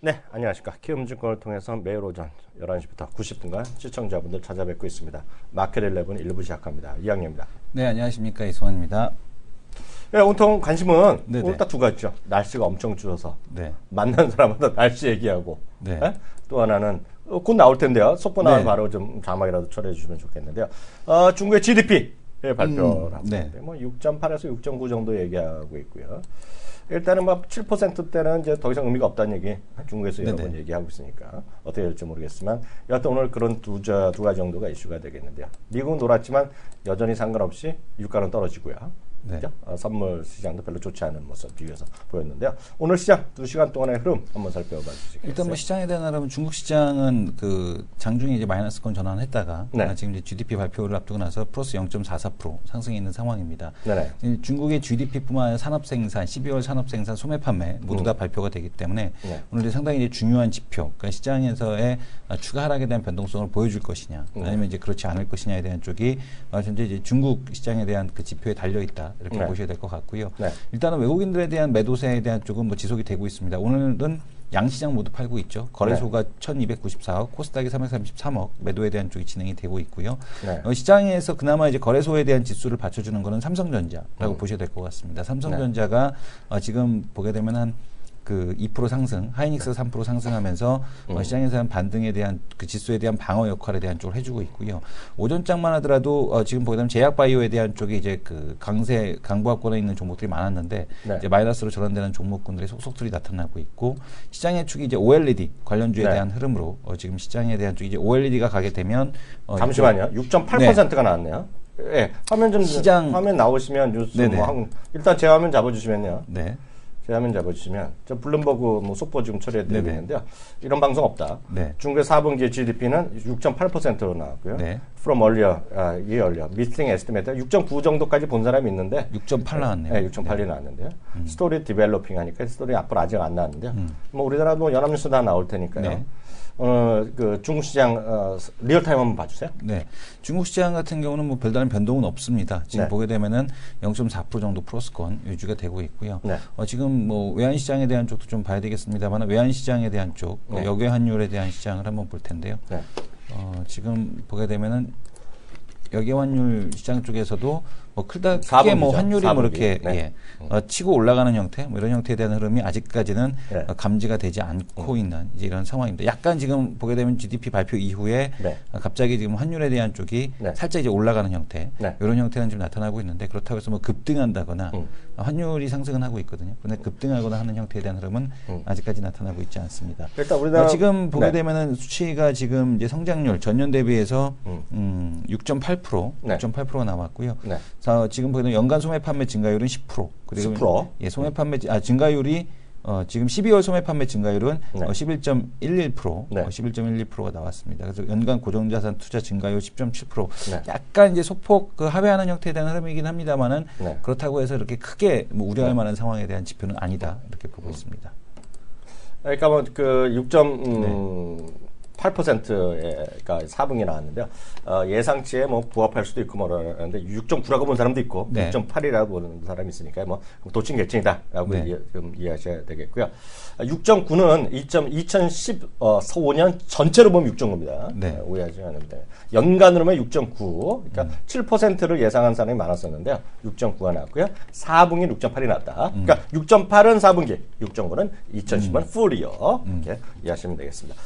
네, 안녕하십니까. 키움증권을 통해서 매일 오전 11시부터 90분간 시청자분들 찾아뵙고 있습니다. 마켓 11 1부 시작합니다. 이학년입니다. 네, 안녕하십니까. 이승환입니다. 네, 온통 관심은 네네. 오늘 딱 두 가지죠. 날씨가 엄청 추워서 네. 만난 사람마다 날씨 얘기하고 네. 네? 또 하나는 곧 나올 텐데요. 속보 나면 네. 바로 좀 자막이라도 처리해 주시면 좋겠는데요. 중국의 GDP 발표를 하고 네. 있는데 뭐 6.8에서 6.9 정도 얘기하고 있고요. 일단은 막 7%대는 이제 더 이상 의미가 없다는 얘기 중국에서 여러 번 얘기하고 있으니까 어떻게 될지 모르겠지만 여하튼 오늘 그런 두 가지 정도가 이슈가 되겠는데요. 미국은 놀았지만 여전히 상관없이 유가는 떨어지고요. 네. 그죠? 선물 시장도 별로 좋지 않은 모습 뒤에서 보였는데요. 오늘 시장 2시간 동안의 흐름 한번 살펴봐 주시겠어요? 일단 뭐 시장에 대한 하라면 중국 시장은 그 장중에 이제 마이너스권 전환했다가 네. 지금 이제 GDP 발표를 앞두고 나서 플러스 0.44% 상승해 있는 상황입니다. 네네. 중국의 GDP뿐만 아니라 산업 생산, 12월 산업 생산, 소매 판매 모두 다 발표가 되기 때문에 네. 오늘 상당히 이제 중요한 지표, 그러니까 시장에서의 추가 하락에 대한 변동성을 보여줄 것이냐, 아니면 이제 그렇지 않을 것이냐에 대한 쪽이 현재 이제 중국 시장에 대한 그 지표에 달려 있다. 이렇게 네. 보셔야 될 것 같고요. 네. 일단은 외국인들에 대한 매도세에 대한 쪽은 뭐 지속이 되고 있습니다. 오늘은 양시장 모두 팔고 있죠. 거래소가 1294억, 코스닥이 333억 매도에 대한 쪽이 진행이 되고 있고요. 네. 시장에서 그나마 이제 거래소에 대한 지수를 받쳐주는 거는 삼성전자라고 보셔야 될 것 같습니다. 삼성전자가 지금 보게 되면 한 그 2% 상승, 하이닉스가 3% 상승하면서 시장에서 한 반등에 대한 그 지수에 대한 방어 역할에 대한 쪽을 해주고 있고요. 오전장만 하더라도 지금 보게 되면 제약바이오에 대한 쪽이 이제 그 강보합권에 있는 종목들이 많았는데 네. 이제 마이너스로 전환되는 종목군들의 속속들이 나타나고 있고 시장의 축이 이제 OLED 관련주에 네. 대한 흐름으로 지금 시장에 대한 쪽이 이제 OLED가 가게 되면 잠시만요. 6.8%가 나왔네요. 예, 화면 좀 화면 나오시면 뉴스 뭐 일단 제 화면 잡아주시면요. 네. 제 화면 잡아주시면 저 블룸버그 뭐 속보 지금 처리해드리고 있는데요. 이런 방송 없다. 네. 중국의 4분기 GDP는 6.8%로 나왔고요. 네. From earlier, missing estimate 6.9 정도까지 본 사람이 있는데 6.8 나왔네요. 네, 6.8이 나왔는데요. 스토리 디벨로핑 하니까 스토리 앞으로 아직 안 나왔는데요. 뭐 우리나라 뭐 연합뉴스 다 나올 테니까요. 네. 그 중국 시장 리얼타임 한번 봐주세요. 네, 중국 시장 같은 경우는 뭐 별다른 변동은 없습니다. 지금 네. 보게 되면은 0.4% 정도 플러스권 유지가 되고 있고요. 네. 지금 뭐 외환 시장에 대한 쪽도 좀 봐야 되겠습니다만 외환 시장에 대한 쪽, 역외 환율에 대한 시장을 한번 볼 텐데요. 네. 지금 보게 되면은 역외 환율 시장 쪽에서도 뭐 크게 4분기죠. 뭐 환율이 4분기. 뭐 이렇게 네. 치고 올라가는 형태, 뭐 이런 형태에 대한 흐름이 아직까지는 네. 감지가 되지 않고 있는 이제 이런 상황입니다. 약간 지금 보게 되면 GDP 발표 이후에 네. 갑자기 지금 환율에 대한 쪽이 네. 살짝 이제 올라가는 형태, 네. 이런 형태는 지금 나타나고 있는데 그렇다고 해서 뭐 급등한다거나 환율이 상승은 하고 있거든요. 그런데 급등하거나 하는 형태에 대한 흐름은 아직까지 나타나고 있지 않습니다. 일단 우리나라 지금 보게 네. 되면은 수치가 지금 이제 성장률 전년 대비해서 6.8%, 네. 6.8%가 나왔고요. 네. 지금 보게 되면 연간 소매 판매 증가율은 10%. 그리고 10%? 예, 소매 판매 증가율이 지금 12월 소매 판매 증가율은 네. 11.11%, 네. 11.12%가 나왔습니다. 그래서 연간 고정자산 투자 증가율 10.7%. 네. 약간 이제 소폭 그 하회하는 형태에 대한 흐름이긴 합니다만은 네. 그렇다고 해서 이렇게 크게 뭐 우려할 만한 상황에 대한 지표는 아니다 이렇게 보고 있습니다. 그러니까 뭐 그 6.8%가 4분기 나왔는데요. 예상치에 뭐 부합할 수도 있고 뭐라는데 6.9라고 본 사람도 있고 네. 6.8이라고 보는 사람이 있으니까 뭐 지금 네. 이해하셔야 되겠고요. 6.9는 2015년 전체로 보면 6.9입니다. 네. 오해하지 않으면 돼요. 연간으로 보면 6.9. 그러니까 7%를 예상한 사람이 많았었는데요. 6.9가 나왔고요. 4분기 6.8이 났다. 그러니까 6.8은 4분기, 6.9는 2010년 풀이요. 이렇게 이해하시면 되겠습니다.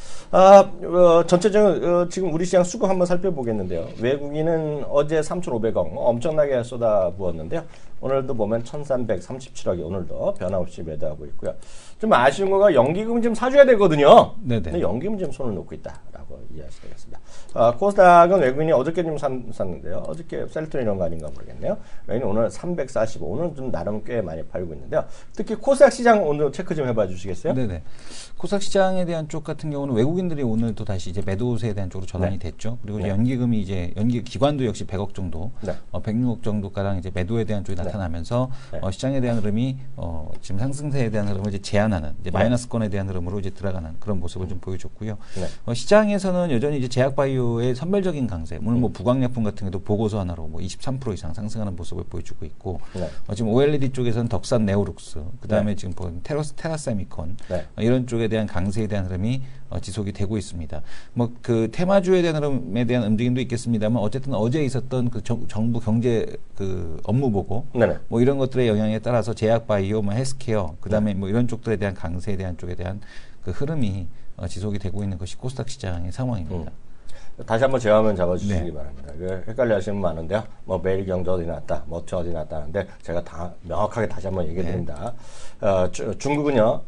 전체적인 지금 우리 시장 수급 한번 살펴보겠는데요. 외국인은 어제 3,500억 엄청나게 쏟아부었는데요. 오늘도 보면 1,337억이 오늘도 변함없이 매도하고 있고요. 좀 아쉬운 거가 연기금 좀 사줘야 되거든요. 네네. 근데 연기금 좀 손을 놓고 있다라고 이해하시면 되겠습니다. 코스닥은 외국인이 어저께 좀 샀는데요. 어저께 셀트론 이런 거 아닌가 모르겠네요. 외국인이 오늘 345, 오늘 좀 나름 꽤 많이 팔고 있는데요. 특히 코스닥 시장 오늘 체크 좀 해봐 주시겠어요? 네네. 코스닥 시장에 대한 쪽 같은 경우는 외국인들이 오늘 또 다시 이제 매도세에 대한 쪽으로 전환이 네. 됐죠. 그리고 이제 네. 연기금이 이제 기관도 역시 100억 정도, 네. 106억 정도가량 이제 매도에 대한 쪽이 나타나면서 네. 시장에 대한 흐름이 지금 상승세에 대한 흐름을 이제 제한하는 이제 네. 마이너스권에 대한 흐름으로 이제 들어가는 그런 모습을 좀 보여줬고요. 네. 시장에서는 시장은 여전히 이제 제약바이오의 선별적인 강세, 오늘 뭐 부광약품 같은 경우도 보고서 하나로 뭐 23% 이상 상승하는 모습을 보여주고 있고, 네. 지금 OLED 쪽에서는 덕산 네오룩스, 그 다음에 네. 지금 본 테라세미콘, 네. 이런 쪽에 대한 강세에 대한 흐름이 지속이 되고 있습니다. 뭐 그 테마주에 대한 흐름에 대한 움직임도 있겠습니다만, 어쨌든 어제 있었던 그 정부 경제 그 업무 보고, 네네. 뭐 이런 것들의 영향에 따라서 제약바이오, 뭐 헬스케어, 그 다음에 뭐 이런 쪽들에 대한 강세에 대한 쪽에 대한 그 흐름이 지속이 되고 있는 것이 코스닥 시장의 상황입니다. 다시 한번 제 화면 잡아주시기 네. 바랍니다. 헷갈려 하시는 분 많은데요. 뭐 매일 경제 어디 났다, 뭐저 어디 났다 하는데 제가 다 명확하게 다시 한번 얘기해 드립니다. 중국은요,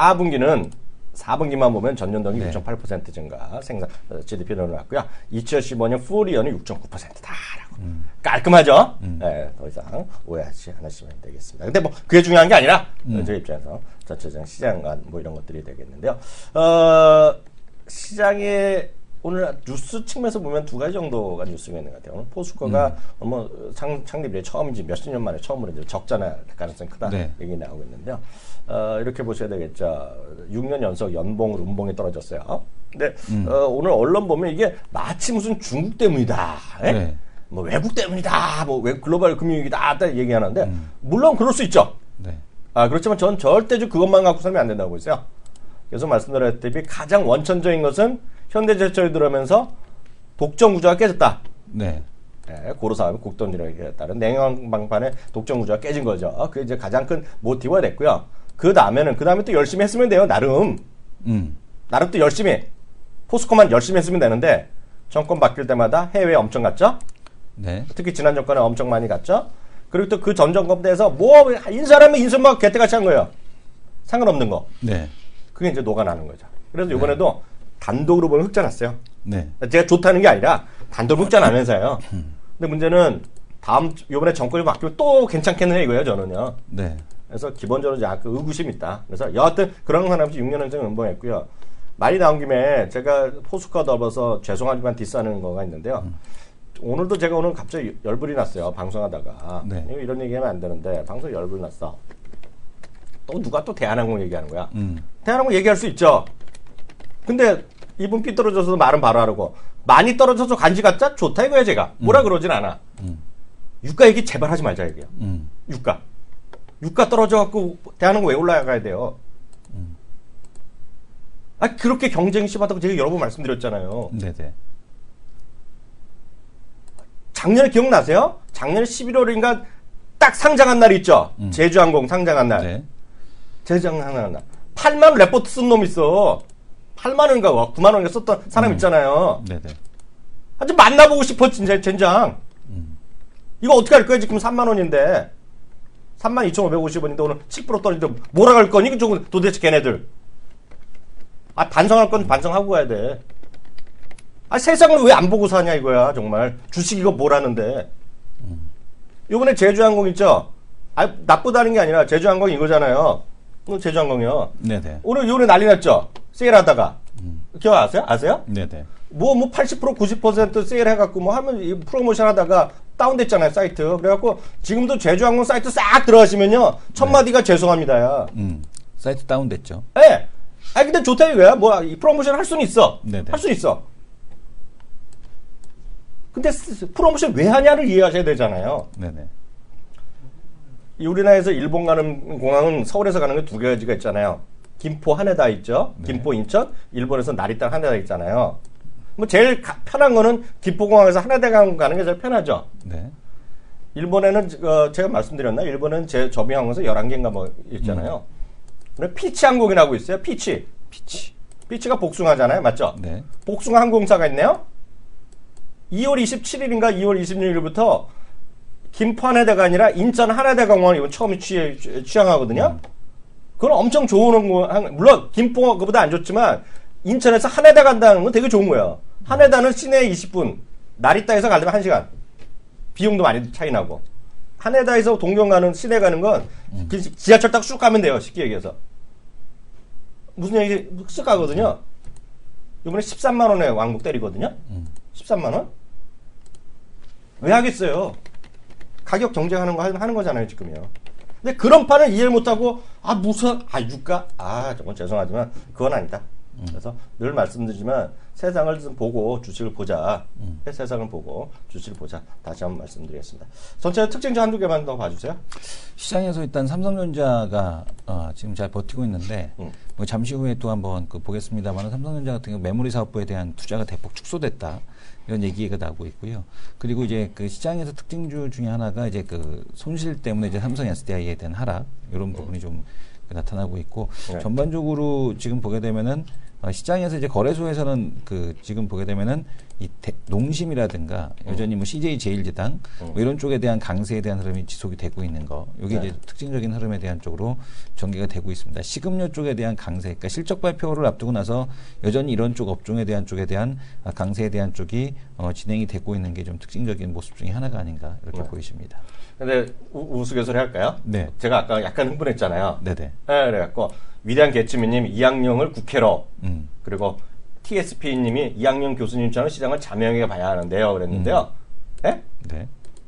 4분기만 보면 전년 동기 네. 6.8% 증가, 생산 GDP를 나왔고요. 2015년 풀이어는 6.9%다라고. 깔끔하죠? 네, 더 이상 오해하지 않으시면 되겠습니다. 근데 뭐 그게 중요한 게 아니라 저희 입장에서 전체적인 시장관 뭐 이런 것들이 되겠는데요. 시장에 오늘 뉴스 측면에서 보면 두 가지 정도가 뉴스가 있는 것 같아요. 오늘 포스코가 뭐 창립 이래 처음이지 몇십 년 만에 처음으로 이제 적자나 가능성이 크다 네. 얘기 나오고 있는데요. 이렇게 보셔야 되겠죠. 6년 연속 연봉이 떨어졌어요. 근데 오늘 언론 보면 이게 마치 무슨 중국 때문이다. 네. 뭐 외국 때문이다. 뭐 글로벌 금융위기다. 얘기하는데 물론 그럴 수 있죠. 네. 그렇지만 전 절대적으로 그것만 갖고 살면 안 된다고 보세요. 계속 말씀드렸다시피 가장 원천적인 것은 현대제철이 들어오면서 독점 구조가 깨졌다. 네. 네, 고로사업의 국돈이라에 따른 냉방판의 독점 구조가 깨진 거죠. 그게 이제 가장 큰 모티브가 됐고요. 그 다음에 또 열심히 했으면 돼요. 나름 또 열심히. 포스코만 열심히 했으면 되는데, 정권 바뀔 때마다 해외에 엄청 갔죠? 네. 특히 지난 정권에 엄청 많이 갔죠? 그리고 또 그 전 정권 때에서 뭐, 인사하면 인선만 개떼같이 한 거예요. 상관없는 거. 네. 그게 이제 녹아나는 거죠. 그래서 이번에도 단독으로 보면 흑자 났어요. 네. 제가 좋다는 게 아니라 단독 흑자 나면서요. 근데 문제는 이번에 정권이 바뀌면 또 괜찮겠네 이거예요, 저는요. 네. 그래서 기본적으로 약간 의구심이 있다. 그래서 여하튼 그런 사람이 6년 연속 연봉했고요. 말이 나온 김에 제가 포스코가 더불어서 죄송하지만 디스하는 거가 있는데요. 오늘도 제가 오늘 갑자기 열불이 났어요. 방송하다가. 네. 이런 얘기하면 안 되는데 방송에 열불이 났어. 또 누가 또 대한항공 얘기하는 거야. 대한항공 얘기할 수 있죠. 근데 이분 삐뚤어져서 말은 바로 하라고. 많이 떨어져서 간지 갖자? 좋다 이거야 제가. 뭐라 그러진 않아. 유가 얘기 제발 하지 말자 얘기야. 유가 떨어져갖고 대한항공 왜 올라가야 돼요? 그렇게 경쟁이 심하다고 제가 여러 번 말씀드렸잖아요. 네네. 작년에 기억나세요? 작년에 11월인가 딱 상장한 날이 있죠? 제주항공 상장한 날. 네. 제주항공 날. 8만원 레포트 쓴 놈 있어. 8만원인가 9만원인가 썼던 사람 있잖아요. 네네. 아주 만나보고 싶어, 진짜, 젠장. 이거 어떻게 할 거야? 지금 3만원인데. 32,550원인데 오늘 10% 떨어지는데 뭐라 갈 거니? 그쪽은 도대체 걔네들. 반성할 건 반성하고 가야 돼. 세상을 왜 안 보고 사냐 이거야, 정말. 주식 이거 뭐라는데. 요번에 제주항공 있죠? 나쁘다는 게 아니라 제주항공 이거잖아요. 제주항공이요. 네네. 오늘 요번에 난리 났죠? 세일하다가. 기억 아세요? 네네. 80% 90% 세일해갖고 하면 프로모션 하다가 다운됐잖아요, 사이트. 그래갖고 지금도 제주항공 사이트 싹 들어가시면요. 첫마디가 죄송합니다야. 사이트 다운됐죠. 예. 근데 좋다 이거야. 이 프로모션 할 수는 있어. 네네. 할 수 있어. 근데 프로모션 왜 하냐를 이해하셔야 되잖아요. 네네. 우리나라에서 일본 가는 공항은 서울에서 가는 게 두 가지가 있잖아요. 김포 하네다 있죠. 네. 김포 인천, 일본에서 나리타 하네다 있잖아요. 제일 편한 거는 김포공항에서 하네다 가는 게 제일 편하죠. 네. 일본에는 제가 말씀드렸나? 일본은 저비 항공에서 11개인가 뭐 있잖아요. 피치 항공이라고 있어요. 피치가 복숭아잖아요. 맞죠? 네. 복숭아 항공사가 있네요. 2월 27일인가 2월 26일부터 김포 하네다가 아니라 인천 하네다 공항을 이번 처음 취항하거든요. 그건 엄청 좋은 거, 물론 김포 그보다 안 좋지만 인천에서 하네다 간다는 건 되게 좋은 거예요. 하네다는 시내 20분, 나리타에서 가려면 1시간. 비용도 많이 차이 나고. 하네다에서 동경 가는 시내 가는 건 지하철 타고 쭉 가면 돼요. 쉽게 얘기해서. 무슨 얘기 쓱 가거든요. 이번에 13만 원에 왕복 때리거든요. 13만 원? 왜 하겠어요? 가격 경쟁하는 거 하는 거잖아요, 지금요. 근데 그런 판을 이해를 못하고, 유가? 정말 죄송하지만, 그건 아니다. 그래서 늘 말씀드리지만 세상을 좀 보고 주식을 보자. 세상을 보고 주식을 보자. 다시 한번 말씀드리겠습니다. 전체 특징 한두 개만 더 봐주세요. 시장에서 일단 삼성전자가 지금 잘 버티고 있는데 뭐 잠시 후에 또 한번 보겠습니다만 삼성전자 같은 경우 메모리 사업부에 대한 투자가 대폭 축소됐다. 이런 얘기가 나오고 있고요. 그리고 이제 그 시장에서 특징주 중에 하나가 이제 그 손실 때문에 이제 삼성 SDI에 대한 하락 이런 부분이 좀 나타나고 있고 전반적으로 지금 보게 되면은 시장에서 이제 거래소에서는 그 지금 보게 되면은 이 농심이라든가 여전히 뭐 CJ 제일제당 뭐 이런 쪽에 대한 강세에 대한 흐름이 지속이 되고 있는 거. 이게 이제 특징적인 흐름에 대한 쪽으로 전개가 되고 있습니다. 식음료 쪽에 대한 강세, 그러니까 실적 발표를 앞두고 나서 여전히 이런 쪽 업종에 대한 쪽에 대한 강세에 대한 쪽이 진행이 되고 있는 게 좀 특징적인 모습 중에 하나가 아닌가 이렇게 보이십니다. 근데 우스갯소리 할까요? 네. 제가 아까 약간 흥분했잖아요. 네네. 네, 그래갖고 위대한 개츠미님 이학령을 국회로 그리고 TSP님이 이학령 교수님처럼 시장을 자명하게 봐야 하는데요. 그랬는데요. 네? 네.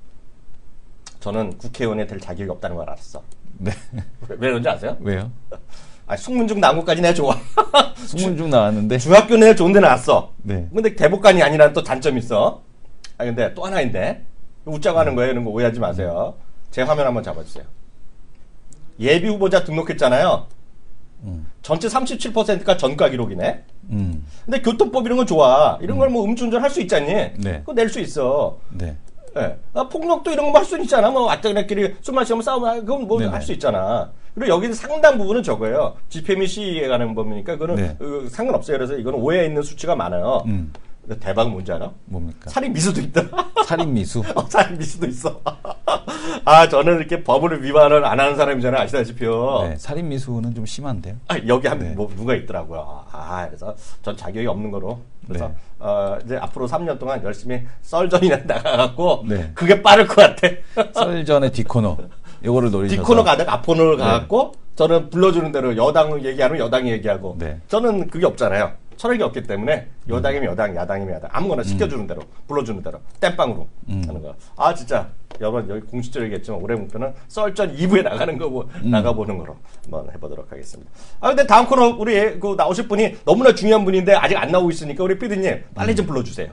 저는 국회의원이 될 자격이 없다는 걸 알았어. 네. 왜 그런지 아세요? 왜요? 숙문중 나온 것까지 내가 좋아. 숙문중 나왔는데 중학교 내내 좋은데 나왔어. 네. 근데 대법관이 아니라는 또 단점이 있어. 근데 또 하나 있네. 웃자고 하는 거예요. 이런 거 오해하지 마세요. 제 화면 한번 잡아주세요. 예비 후보자 등록했잖아요. 전체 37%가 전가 기록이네. 근데 교통법 이런 거 좋아. 이런 걸 뭐 음주운전 할 수 있잖니. 네. 그거 낼 수 있어. 네. 네. 폭력도 이런 거 할 수 있잖아. 뭐 왔다그네끼리 술 마시면 싸우면 그건 뭐 할 수 있잖아. 그리고 여기서 상당 부분은 저거예요. 집회 및 시위에 관한 법이니까 그거는 상관없어요. 그래서 이거는 오해 있는 수치가 많아요. 근데 대박 뭔지 알아? 뭡니까? 살인 미수도 있다. 살인 미수? 살인 미수도 있어. 저는 이렇게 법을 위반을 안 하는 사람이잖아요. 아시다시피요. 네, 살인 미수는 좀 심한데요. 여기 뭐 누가 있더라고요. 그래서 전 자격이 없는 거로. 그래서 이제 앞으로 3년 동안 열심히 썰전이나 나가갖고 그게 빠를 것 같아. 썰전의 뒷코너. 요거를 노리셔서. 뒷코너 가다가 앞코너를 가갖고 저는 불러주는 대로 여당 얘기하면 여당이 얘기하고 저는 그게 없잖아요. 철학이 없기 때문에 여당이면 여당, 야당이면 야당 아무거나 시켜주는 대로 불러주는 대로 땜빵으로 하는 거. 진짜 여러분 여기 공식적으로 얘기했지만 올해 목표는 썰전 2부에 나가는 거고 나가보는 거로 한번 해보도록 하겠습니다. 근데 다음 코너 우리 그 나오실 분이 너무나 중요한 분인데 아직 안 나오고 있으니까 우리 PD님 빨리 좀 불러주세요.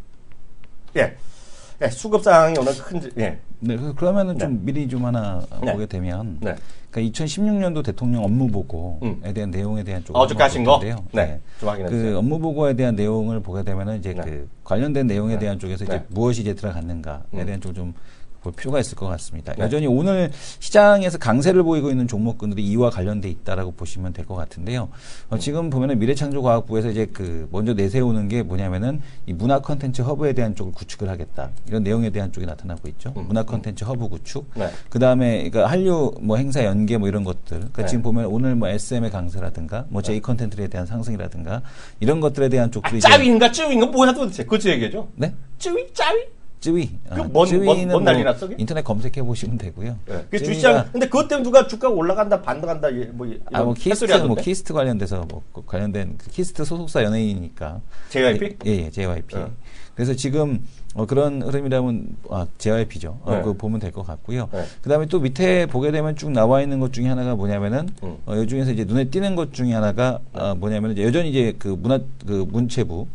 수급상이 오늘 큰지. 네, 그러면은 좀 미리 좀 하나 보게 되면. 그러니까 2016년도 대통령 업무 보고에 대한 내용에 대한 쪽을 어저께 하신 거? 네. 좀 확인해 주세요. 그 업무 보고에 대한 내용을 보게 되면은 이제 그 관련된 내용에 대한 쪽에서 이제 무엇이 이제 들어갔는가에 대한 쪽을 좀 볼 필요가 있을 것 같습니다. 여전히 오늘 시장에서 강세를 보이고 있는 종목군들이 이와 관련돼 있다라고 보시면 될 것 같은데요. 지금 보면은 미래창조과학부에서 이제 그 먼저 내세우는 게 뭐냐면은 이 문화 콘텐츠 허브에 대한 쪽을 구축을 하겠다. 이런 내용에 대한 쪽이 나타나고 있죠. 문화 콘텐츠 허브 구축. 그 다음에 그러니까 한류 뭐 행사 연계 뭐 이런 것들. 그러니까 지금 보면 오늘 뭐 SM의 강세라든가 뭐 J 컨텐츠에 대한 상승이라든가 이런 것들에 대한 쪽들이 짜위인가 쯔위인가 뭐야 도대체 그치 얘기죠? 네? 쯔위 짜위? 쯔위. 뭔 난리 났어? 인터넷 검색해 보시면 되고요. 그 주시장 근데 그것 때문에 누가 주가가 올라간다 반등한다 뭐 키스트 관련돼서 뭐 관련된 그 키스트 소속사 연예인이니까. JYP? 예, JYP. 그래서 지금 그런 흐름이라면 JYP죠. 그거 보면 될 것 같고요. 그다음에 또 밑에 보게 되면 쭉 나와 있는 것 중에 하나가 뭐냐면은 이 중에서 이제 눈에 띄는 것 중에 하나가 뭐냐면은 여전히 이제 그 문체부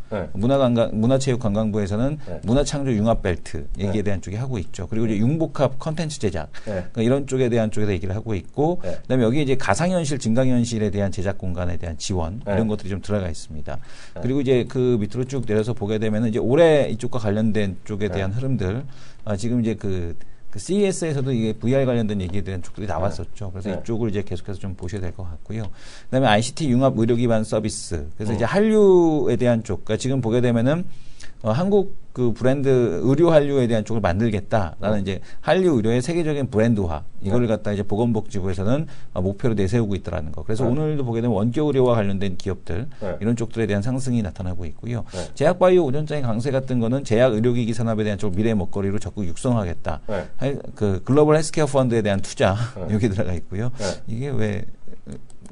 문화체육관광부에서는 문화창조 융합벨트 얘기에 대한 쪽에 하고 있죠. 그리고 이제 융복합 컨텐츠 제작 그러니까 이런 쪽에 대한 쪽에서 얘기를 하고 있고 그다음에 여기 이제 가상현실, 증강현실에 대한 제작 공간에 대한 지원 이런 것들이 좀 들어가 있습니다. 그리고 이제 그 밑으로 쭉 내려서 보게 되면은 이제 올해 이쪽과 관련된 쪽에 대한 흐름들 지금 이제 그 CES에서도 이게 VR 관련된 얘기에 대한 쪽들이 나왔었죠. 그래서 이쪽을 이제 계속해서 좀 보셔야 될 것 같고요. 그다음에 ICT 융합 의료 기반 서비스. 그래서 이제 한류에 대한 쪽. 그러니까 지금 보게 되면은 한국 그 브랜드 의료 한류에 대한 쪽을 만들겠다라는 이제 한류 의료의 세계적인 브랜드화 이걸 갖다 이제 보건복지부에서는 목표로 내세우고 있다라는 거. 그래서 오늘도 보게 되면 원격 의료와 관련된 기업들 이런 쪽들에 대한 상승이 나타나고 있고요. 제약바이오 오전장의 강세 같은 거는 제약 의료기기 산업에 대한 쪽 미래 먹거리로 적극 육성하겠다. 그 글로벌 헬스케어 펀드에 대한 투자 여기 들어가 있고요. 이게 왜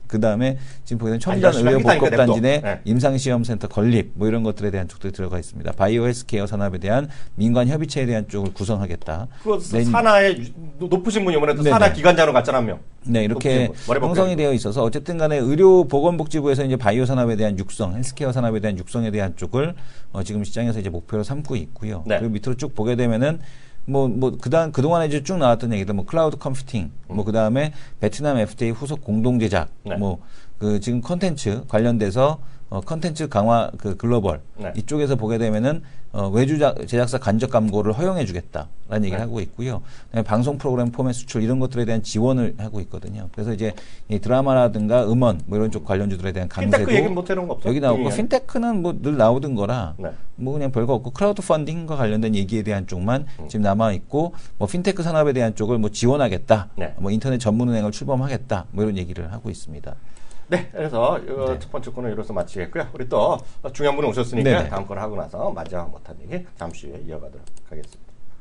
그 다음에 지금 보면 첨단 의료 복합 단지 내 네. 임상시험센터 건립 뭐 이런 것들에 대한 쪽도 들어가 있습니다. 바이오 헬스케어 산업에 대한 민관 협의체에 대한 쪽을 구성하겠다. 그 산하에 높으신 분이 이번에도 산하 기관장으로 갔잖아, 한 명. 네, 이렇게 형성이 되어 있어서 어쨌든 간에 의료보건복지부에서 이제 바이오 산업에 대한 육성, 헬스케어 산업에 대한 육성에 대한 쪽을 지금 시장에서 이제 목표로 삼고 있고요. 네. 그리고 밑으로 쭉 보게 되면은 그동안에 이제 쭉 나왔던 얘기들, 클라우드 컴퓨팅, 그 다음에 베트남 FTA 후속 공동 제작, 네. 지금 컨텐츠 관련돼서 컨텐츠 강화 글로벌 네. 이쪽에서 보게 되면은 외주 제작사 간접 광고를 허용해 주겠다라는 얘기를 하고 있고요. 그다음에 방송 프로그램 포맷 수출 이런 것들에 대한 지원을 하고 있거든요. 그래서 이제 이 드라마라든가 음원 이런 쪽 관련주들에 대한 강세도 핀테크 얘기는 못 해놓은 거 없어? 여기 나오고 핀테크는 늘 나오던 거라 네. 그냥 별거 없고 크라우드 펀딩과 관련된 얘기에 대한 쪽만 지금 남아 있고 핀테크 산업에 대한 쪽을 지원하겠다. 네. 인터넷 전문은행을 출범하겠다. 이런 얘기를 하고 있습니다. 네, 그래서 첫 번째 코너 이로써 마치겠고요. 우리 또 중요한 분이 오셨으니까 네네. 다음 거를 하고 나서 마지막 못한 얘기 잠시 후에 이어가도록 하겠습니다.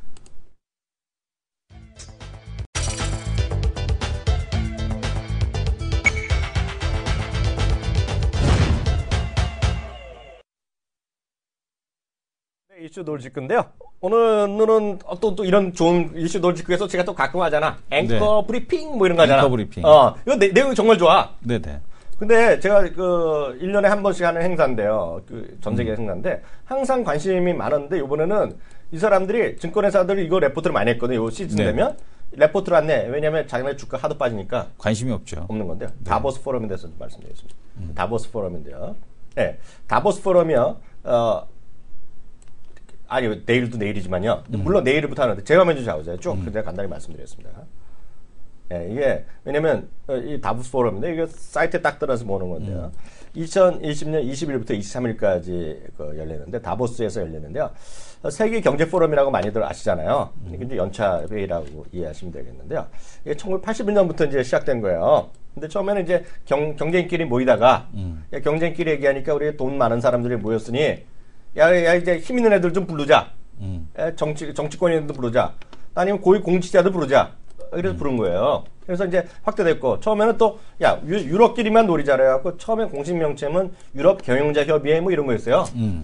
네, 이슈 놀직구인데요. 오늘은 또 이런 좋은 이슈 놀직구에서 제가 또 가끔 하잖아. 앵커 브리핑 뭐 이런 거 하잖아. 앵커 브리핑. 이거 내용이 정말 좋아. 네네. 근데 제가 1년에 한 번씩 하는 행사인데요. 전 세계 행사인데 항상 관심이 많았는데 이번에는 이 사람들이 증권회사들이 이거 레포트를 많이 했거든요. 요 시즌 되면 레포트를 안 내. 왜냐하면 자기네 주가 하도 빠지니까 관심이 없죠. 없는 건데요. 다보스 포럼에 대해서 좀 말씀드리겠습니다. 다보스 포럼인데요. 네, 다보스 포럼이요. 아니 내일도 내일이지만요. 물론 내일부터 하는데 제가 먼저 잡으세요. 쭉 그냥 간단히 말씀드리겠습니다. 네, 이게 왜냐면 이 다보스 포럼인데 이게 사이트에 딱 들어서 보는 건데요. 2020년 20일부터 23일까지 열리는데 다보스에서 열리는데요. 세계 경제 포럼이라고 많이들 아시잖아요. 이제 연차 회의라고 이해하시면 되겠는데요. 이게 1981년부터 이제 시작된 거예요. 근데 처음에는 이제 경쟁끼리 모이다가 경쟁끼리 얘기하니까 우리 돈 많은 사람들이 모였으니 야 이제 힘 있는 애들 좀 부르자. 정치권인들도 부르자. 아니면 고위 공직자도 부르자. 그래서 부른 거예요. 그래서 이제 확대됐고 처음에는 또 유럽끼리만 놀이자 그래갖고 처음에 공식 명칭은 유럽 경영자 협의회 뭐 이런 거였어요.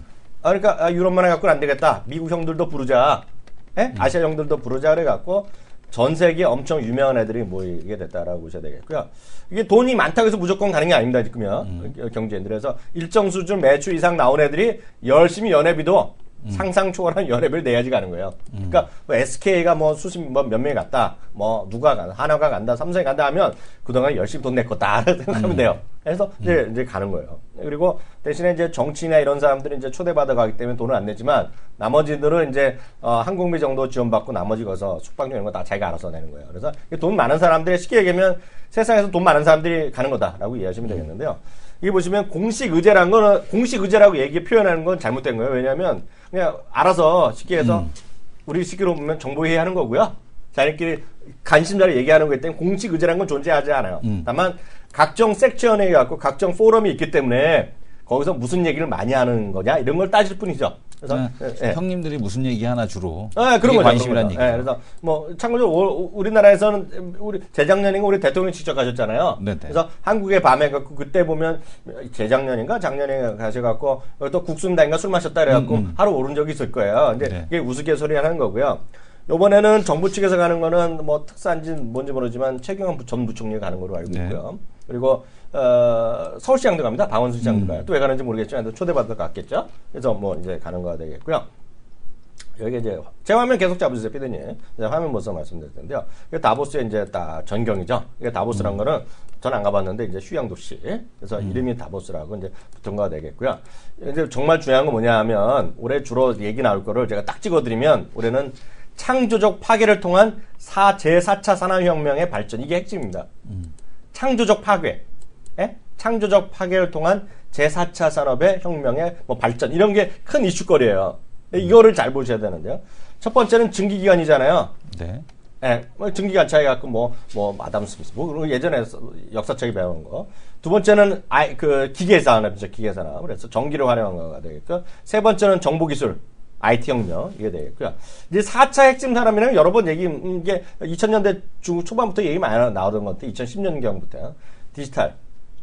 그러니까 유럽만 해갖고는 안 되겠다. 미국 형들도 부르자. 아시아 형들도 부르자 그래갖고 전 세계 엄청 유명한 애들이 모이게 됐다라고 보셔야 되겠고요. 이게 돈이 많다고 해서 무조건 가는 게 아닙니다, 지금요. 경제인들에서 일정 수준 매출 이상 나온 애들이 열심히 연회비도 상상 초월한 연회비를 내야지 가는 거예요. 그러니까 SK가 몇 명이 갔다, 누가 간다, 하나가 간다, 삼성이 간다 하면 그동안 열심히 돈 냈겠다 생각하면 돼요. 그래서 이제 가는 거예요. 그리고 대신에 이제 정치나 이런 사람들이 이제 초대받아 가기 때문에 돈을 안 내지만 나머지들은 이제 항공비 정도 지원받고 나머지 거서 숙박료 이런 거 다 자기가 알아서 내는 거예요. 그래서 돈 많은 사람들이 쉽게 얘기하면 세상에서 돈 많은 사람들이 가는 거다라고 이해하시면 되겠는데요. 이게 보시면 공식 의제라는 거는 공식 의제라고 표현하는 건 잘못된 거예요. 왜냐하면 그냥 알아서 쉽게 해서 우리 시기로 보면 정보회의 하는 거고요. 자기들끼리 관심사를 얘기하는 거기 때문에 공식 의제라는 건 존재하지 않아요. 다만 각종 섹션에 갖고 각종 포럼이 있기 때문에 거기서 무슨 얘기를 많이 하는 거냐 이런 걸 따질 뿐이죠. 그래서 형님들이 무슨 얘기 하나 주로 그런 거죠. 관심이란 얘기죠. 그래서 참고로 우리나라에서는 재작년인가 우리 대통령이 직접 가셨잖아요. 네네. 그래서 한국의 밤에 갖고 그때 보면 재작년인가 작년에 가셔갖고 또 국순다인가 술 마셨다 그래갖고 하루 오른 적이 있을 거예요. 근데 그게 우스갯소리 하는 거고요. 요번에는 정부 측에서 가는 거는 특사인지 뭔지 모르지만 최경환 전 부총리가 가는 걸로 알고 있고요. 그리고 서울시장도 갑니다. 박원순 시장도 가요. 또 왜 가는지 모르겠지만 초대받아서 갔겠죠. 그래서 이제 가는 거가 되겠고요. 여기 이제 제 화면 계속 잡으세요, 피디님. 화면 보서 말씀드릴 텐데요. 다보스의 이제 딱 전경이죠. 이게 다보스란 거는 전 안 가봤는데 이제 휴양 도시. 그래서 이름이 다보스라고 이제 붙은 거가 되겠고요. 이제 정말 중요한 건 뭐냐 하면 올해 주로 얘기 나올 거를 제가 딱 찍어드리면 올해는 창조적 파괴를 통한 제4차 산업혁명의 발전. 이게 핵심입니다. 창조적 파괴. 창조적 파괴를 통한 제4차 산업의 혁명의 발전. 이런 게 큰 이슈거리예요. 이거를 잘 보셔야 되는데요. 첫 번째는 증기기관이잖아요. 네. 증기기관 차이갖고 아담 스미스, 예전에 역사책에 배운 거. 두 번째는 기계산업이죠. 기계산업. 그래서 전기를 활용한 거가 되겠고. 세 번째는 정보기술. IT 혁명, 이게 되겠고요. 이제 4차 핵심 산업이라는 여러 번 이게 2000년대 초반부터 얘기 많이 나오던 건데, 2010년경부터. 디지털,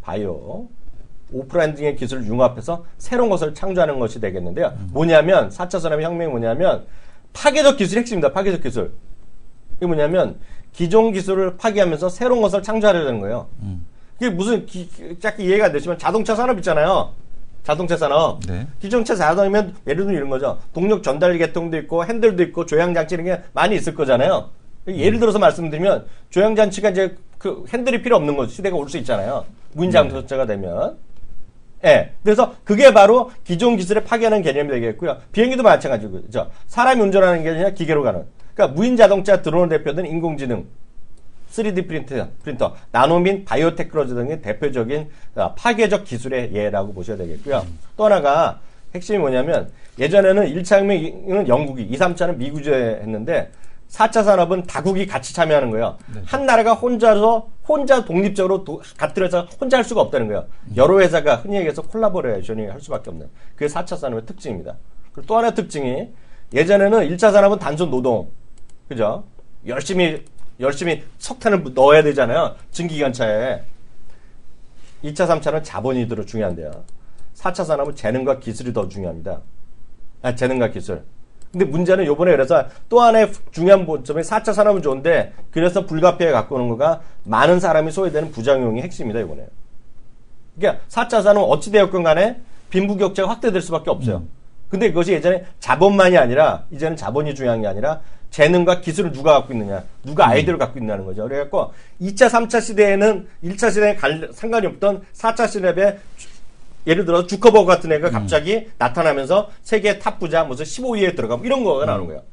바이오, 오프라인 등의 기술을 융합해서 새로운 것을 창조하는 것이 되겠는데요. 뭐냐면 4차 산업혁명이 뭐냐면 파괴적 기술이 핵심입니다. 파괴적 기술. 이게 뭐냐면 기존 기술을 파괴하면서 새로운 것을 창조하려는 거예요. 이게 무슨 짝 이해가 안 되지만 자동차 산업 있잖아요. 자동차 산업. 네. 기존차 산업이면 예를 들면 이런 거죠. 동력 전달 계통도 있고 핸들도 있고 조향장치 이런 게 많이 있을 거잖아요. 예를 들어서 말씀드리면 조향장치가 이제 그 핸들이 필요 없는 거 시대가 올 수 있잖아요. 무인 자동차가 되면. 예. 그래서 그게 바로 기존 기술을 파괴하는 개념이 되겠고요. 비행기도 마찬가지고, 그죠? 사람이 운전하는 게 아니라 기계로 가는. 그러니까 무인 자동차 드론을 대표하는 인공지능, 3D 프린터, 나노 및 바이오 테크놀로지 등의 대표적인 파괴적 기술의 예라고 보셔야 되겠고요. 또 하나가 핵심이 뭐냐면 예전에는 1차 혁명은 영국이, 2, 3차는 미국이 했는데 4차 산업은 다국이 같이 참여하는 거예요. 네. 한 나라가 혼자 독립적으로 gather에서 혼자 할 수가 없다는 거예요. 여러 회사가 흔히 얘기해서 콜라보레이션이 할 수밖에 없는. 그게 4차 산업의 특징입니다. 그리고 또 하나의 특징이 예전에는 1차 산업은 단순 노동, 그죠? 열심히 석탄을 넣어야 되잖아요. 증기기관차에. 2차, 3차는 자본이 더 중요한데요. 4차 산업은 재능과 기술이 더 중요합니다. 재능과 기술. 근데 문제는 요번에 그래서 또 하나의 중요한 본점이 4차 산업은 좋은데 그래서 불가피하게 갖고 오는 거가 많은 사람이 소외되는 부작용이 핵심이다, 이번에. 그러니까 4차 산업은 어찌되었건 간에 빈부격차가 확대될 수밖에 없어요. 근데 그것이 예전에 자본만이 아니라 이제는 자본이 중요한 게 아니라 재능과 기술을 누가 갖고 있느냐, 누가 아이디어를 갖고 있느냐는 거죠. 그래갖고 2차, 3차 시대에는 1차 시대에 상관이 없던 4차 시대에 예를 들어 주커버그 같은 애가 갑자기 나타나면서 세계 탑 부자 무슨 15위에 들어가고 이런 거가 나오는 거예요.